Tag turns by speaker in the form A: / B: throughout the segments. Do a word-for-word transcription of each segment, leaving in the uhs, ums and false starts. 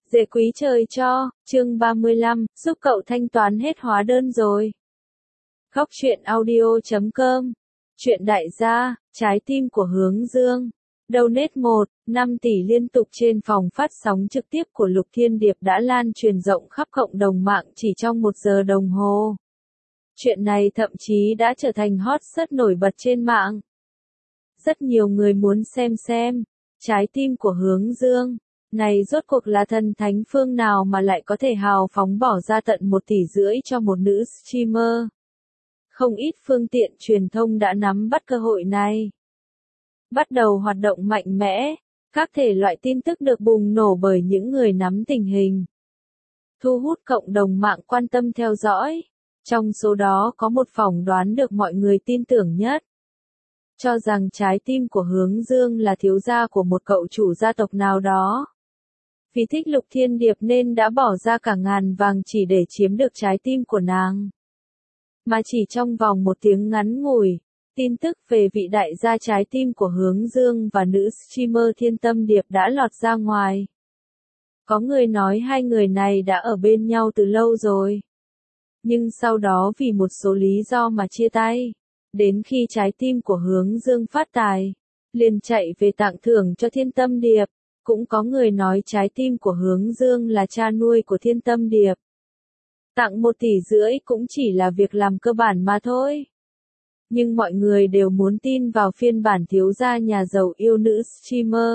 A: Dễ quý trời cho, chương ba mươi lăm, giúp cậu thanh toán hết hóa đơn rồi. Góc truyện audio chấm com. Chuyện đại gia, trái tim của Hướng Dương. Donate một, năm tỷ liên tục trên phòng phát sóng trực tiếp của Lục Thiên Điệp đã lan truyền rộng khắp cộng đồng mạng chỉ trong một giờ đồng hồ. Chuyện này thậm chí đã trở thành hot rất nổi bật trên mạng. Rất nhiều người muốn xem xem, trái tim của Hướng Dương. Này rốt cuộc là thần thánh phương nào mà lại có thể hào phóng bỏ ra tận một tỷ rưỡi cho một nữ streamer. Không ít phương tiện truyền thông đã nắm bắt cơ hội này. Bắt đầu hoạt động mạnh mẽ, các thể loại tin tức được bùng nổ bởi những người nắm tình hình. Thu hút cộng đồng mạng quan tâm theo dõi. Trong số đó có một phỏng đoán được mọi người tin tưởng nhất. Cho rằng trái tim của Hướng Dương là thiếu gia của một cậu chủ gia tộc nào đó. Vì thích Lục Thiên Điệp nên đã bỏ ra cả ngàn vàng chỉ để chiếm được trái tim của nàng. Mà chỉ trong vòng một tiếng ngắn ngủi, tin tức về vị đại gia trái tim của Hướng Dương và nữ streamer Thiên Tâm Điệp đã lọt ra ngoài. Có người nói hai người này đã ở bên nhau từ lâu rồi. Nhưng sau đó vì một số lý do mà chia tay. Đến khi trái tim của Hướng Dương phát tài, liền chạy về tặng thưởng cho Thiên Tâm Điệp. Cũng có người nói trái tim của Hướng Dương là cha nuôi của Thiên Tâm Điệp. Tặng một tỷ rưỡi cũng chỉ là việc làm cơ bản mà thôi. Nhưng mọi người đều muốn tin vào phiên bản thiếu gia nhà giàu yêu nữ streamer.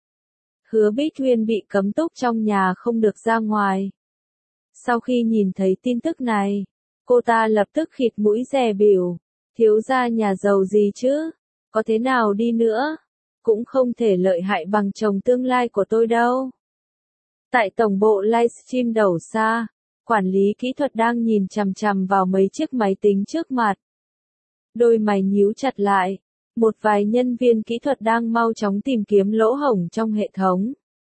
A: Hứa Bích Huyên bị cấm túc trong nhà không được ra ngoài. Sau khi nhìn thấy tin tức này, cô ta lập tức khịt mũi dè bỉu. Thiếu gia nhà giàu gì chứ? Có thế nào đi nữa? Cũng không thể lợi hại bằng chồng tương lai của tôi đâu. Tại tổng bộ livestream đầu xa, quản lý kỹ thuật đang nhìn chằm chằm vào mấy chiếc máy tính trước mặt. Đôi mày nhíu chặt lại, một vài nhân viên kỹ thuật đang mau chóng tìm kiếm lỗ hổng trong hệ thống.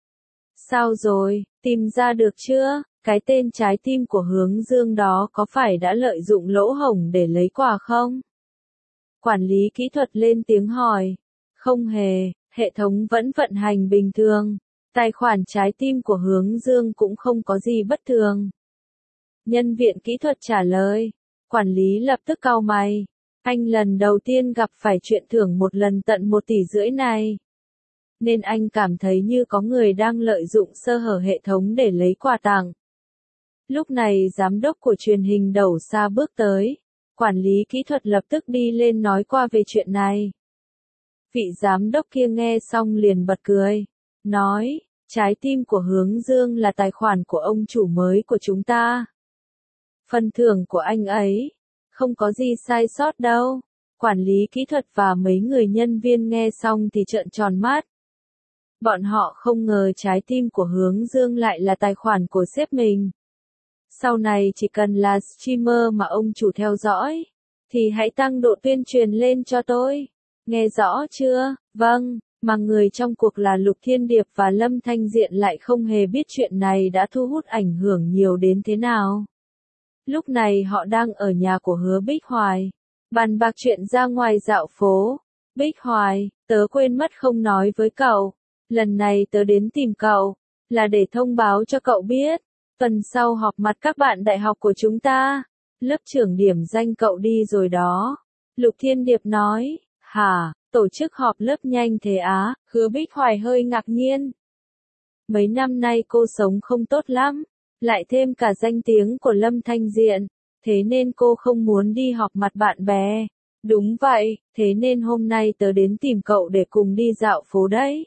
A: Sao rồi, tìm ra được chưa? Cái tên trái tim của Hướng Dương đó có phải đã lợi dụng lỗ hổng để lấy quà không? Quản lý kỹ thuật lên tiếng hỏi. Không hề, hệ thống vẫn vận hành bình thường. Tài khoản trái tim của Hướng Dương cũng không có gì bất thường. Nhân viên kỹ thuật trả lời. Quản lý lập tức cau mày. Anh lần đầu tiên gặp phải chuyện thưởng một lần tận một tỷ rưỡi này. Nên anh cảm thấy như có người đang lợi dụng sơ hở hệ thống để lấy quà tặng. Lúc này giám đốc của truyền hình đầu xa bước tới. Quản lý kỹ thuật lập tức đi lên nói qua về chuyện này. Vị giám đốc kia nghe xong liền bật cười. Nói, trái tim của Hướng Dương là tài khoản của ông chủ mới của chúng ta. Phần thưởng của anh ấy, không có gì sai sót đâu. Quản lý kỹ thuật và mấy người nhân viên nghe xong thì trợn tròn mắt. Bọn họ không ngờ trái tim của Hướng Dương lại là tài khoản của sếp mình. Sau này chỉ cần là streamer mà ông chủ theo dõi, thì hãy tăng độ tuyên truyền lên cho tôi. Nghe rõ chưa? Vâng, mà người trong cuộc là Lục Thiên Điệp và Lâm Thanh Diện lại không hề biết chuyện này đã thu hút ảnh hưởng nhiều đến thế nào. Lúc này họ đang ở nhà của Hứa Bích Hoài, bàn bạc chuyện ra ngoài dạo phố. Bích Hoài, tớ quên mất không nói với cậu, lần này tớ đến tìm cậu, là để thông báo cho cậu biết, tuần sau họp mặt các bạn đại học của chúng ta, lớp trưởng điểm danh cậu đi rồi đó. Lục Thiên Điệp nói. Hả, tổ chức họp lớp nhanh thế á? Hứa Bích Hoài hơi ngạc nhiên. Mấy năm nay cô sống không tốt lắm, lại thêm cả danh tiếng của Lâm Thanh Diện, thế nên cô không muốn đi họp mặt bạn bè. Đúng vậy, thế nên hôm nay tớ đến tìm cậu để cùng đi dạo phố đấy.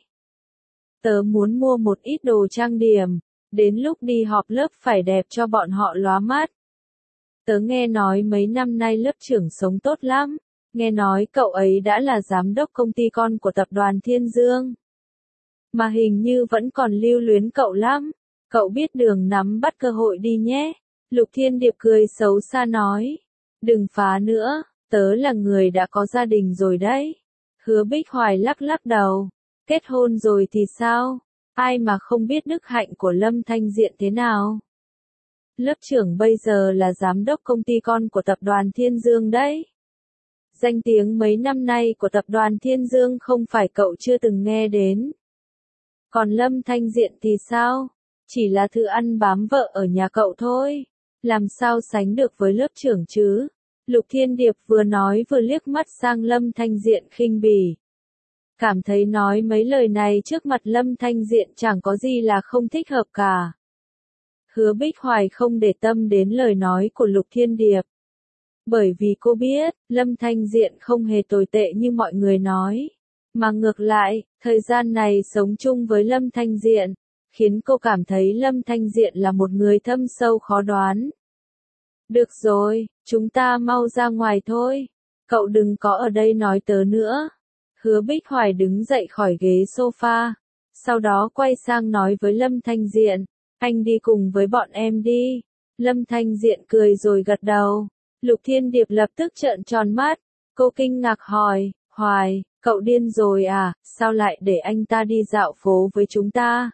A: Tớ muốn mua một ít đồ trang điểm, đến lúc đi họp lớp phải đẹp cho bọn họ lóa mắt. Tớ nghe nói mấy năm nay lớp trưởng sống tốt lắm. Nghe nói cậu ấy đã là giám đốc công ty con của tập đoàn Thiên Dương. Mà hình như vẫn còn lưu luyến cậu lắm. Cậu biết đường nắm bắt cơ hội đi nhé. Lục Thiên Điệp cười xấu xa nói. Đừng phá nữa, tớ là người đã có gia đình rồi đấy. Hứa Bích Hoài lắc lắc đầu. Kết hôn rồi thì sao? Ai mà không biết đức hạnh của Lâm Thanh Diện thế nào? Lớp trưởng bây giờ là giám đốc công ty con của tập đoàn Thiên Dương đấy. Danh tiếng mấy năm nay của tập đoàn Thiên Dương không phải cậu chưa từng nghe đến. Còn Lâm Thanh Diện thì sao? Chỉ là thư ăn bám vợ ở nhà cậu thôi. Làm sao sánh được với lớp trưởng chứ? Lục Thiên Điệp vừa nói vừa liếc mắt sang Lâm Thanh Diện khinh bỉ. Cảm thấy nói mấy lời này trước mặt Lâm Thanh Diện chẳng có gì là không thích hợp cả. Hứa Bích Hoài không để tâm đến lời nói của Lục Thiên Điệp. Bởi vì cô biết, Lâm Thanh Diện không hề tồi tệ như mọi người nói. Mà ngược lại, thời gian này sống chung với Lâm Thanh Diện, khiến cô cảm thấy Lâm Thanh Diện là một người thâm sâu khó đoán. Được rồi, chúng ta mau ra ngoài thôi. Cậu đừng có ở đây nói tớ nữa. Hứa Bích Hoài đứng dậy khỏi ghế sofa. Sau đó quay sang nói với Lâm Thanh Diện. Anh đi cùng với bọn em đi. Lâm Thanh Diện cười rồi gật đầu. Lục Thiên Điệp lập tức trợn tròn mắt. Cô kinh ngạc hỏi. Hoài, cậu điên rồi à? Sao lại để anh ta đi dạo phố với chúng ta?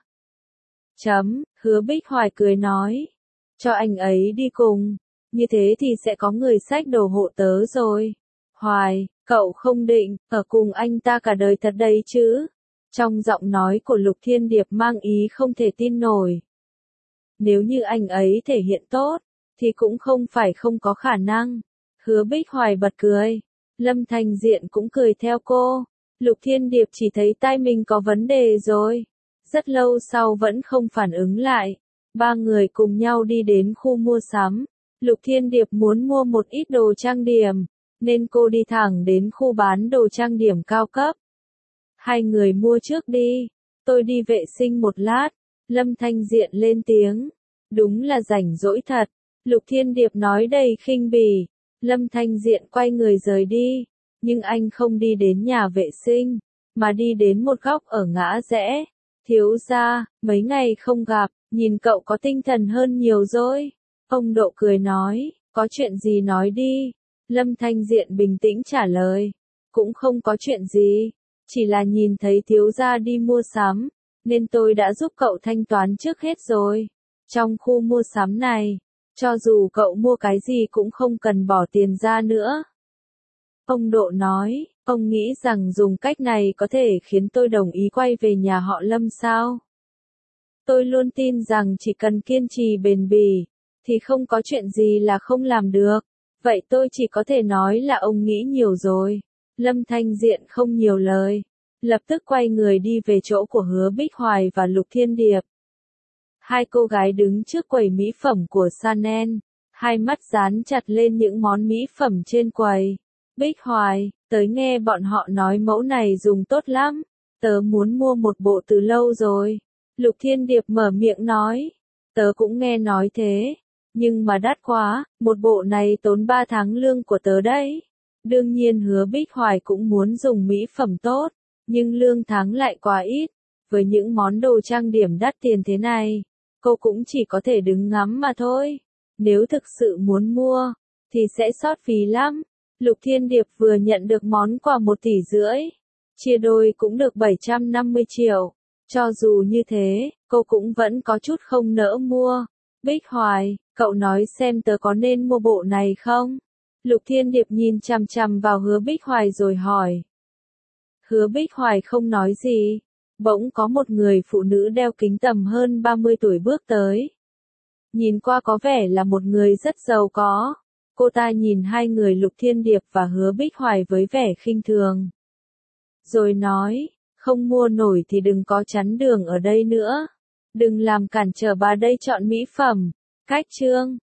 A: Chấm, Hứa Bích Hoài cười nói. Cho anh ấy đi cùng. Như thế thì sẽ có người xách đồ hộ tớ rồi. Hoài, cậu không định ở cùng anh ta cả đời thật đấy chứ? Trong giọng nói của Lục Thiên Điệp mang ý không thể tin nổi. Nếu như anh ấy thể hiện tốt, thì cũng không phải không có khả năng. Hứa Bích Hoài bật cười. Lâm Thanh Diện cũng cười theo cô. Lục Thiên Điệp chỉ thấy tai mình có vấn đề rồi. Rất lâu sau vẫn không phản ứng lại. Ba người cùng nhau đi đến khu mua sắm. Lục Thiên Điệp muốn mua một ít đồ trang điểm, nên cô đi thẳng đến khu bán đồ trang điểm cao cấp. Hai người mua trước đi, tôi đi vệ sinh một lát. Lâm Thanh Diện lên tiếng. Đúng là rảnh rỗi thật. Lục Thiên Điệp nói đầy khinh bỉ. Lâm Thanh Diện quay người rời đi. Nhưng anh không đi đến nhà vệ sinh, mà đi đến một góc ở ngã rẽ. Thiếu gia, mấy ngày không gặp, nhìn cậu có tinh thần hơn nhiều rồi. Ông Độ cười nói, có chuyện gì nói đi. Lâm Thanh Diện bình tĩnh trả lời. Cũng không có chuyện gì. Chỉ là nhìn thấy thiếu gia đi mua sắm, nên tôi đã giúp cậu thanh toán trước hết rồi. Trong khu mua sắm này, cho dù cậu mua cái gì cũng không cần bỏ tiền ra nữa. Ông Độ nói, ông nghĩ rằng dùng cách này có thể khiến tôi đồng ý quay về nhà họ Lâm sao? Tôi luôn tin rằng chỉ cần kiên trì bền bỉ, thì không có chuyện gì là không làm được. Vậy tôi chỉ có thể nói là ông nghĩ nhiều rồi. Lâm Thanh Diện không nhiều lời. Lập tức quay người đi về chỗ của Hứa Bích Hoài và Lục Thiên Điệp. Hai cô gái đứng trước quầy mỹ phẩm của Chanel. Hai mắt dán chặt lên những món mỹ phẩm trên quầy. Bích Hoài, tới nghe bọn họ nói mẫu này dùng tốt lắm. Tớ muốn mua một bộ từ lâu rồi. Lục Thiên Điệp mở miệng nói. Tớ cũng nghe nói thế. Nhưng mà đắt quá, một bộ này tốn ba tháng lương của tớ đấy. Đương nhiên Hứa Bích Hoài cũng muốn dùng mỹ phẩm tốt, nhưng lương tháng lại quá ít. Với những món đồ trang điểm đắt tiền thế này, cô cũng chỉ có thể đứng ngắm mà thôi. Nếu thực sự muốn mua, thì sẽ sót phí lắm. Lục Thiên Điệp vừa nhận được món quà một tỷ rưỡi. Chia đôi cũng được bảy trăm năm mươi triệu. Cho dù như thế, cô cũng vẫn có chút không nỡ mua. Bích Hoài, cậu nói xem tớ có nên mua bộ này không? Lục Thiên Điệp nhìn chằm chằm vào Hứa Bích Hoài rồi hỏi. Hứa Bích Hoài không nói gì. Bỗng có một người phụ nữ đeo kính tầm hơn ba mươi tuổi bước tới. Nhìn qua có vẻ là một người rất giàu có. Cô ta nhìn hai người Lục Thiên Điệp và Hứa Bích Hoài với vẻ khinh thường. Rồi nói, không mua nổi thì đừng có chắn đường ở đây nữa. Đừng làm cản trở bà đây chọn mỹ phẩm. Cách chương.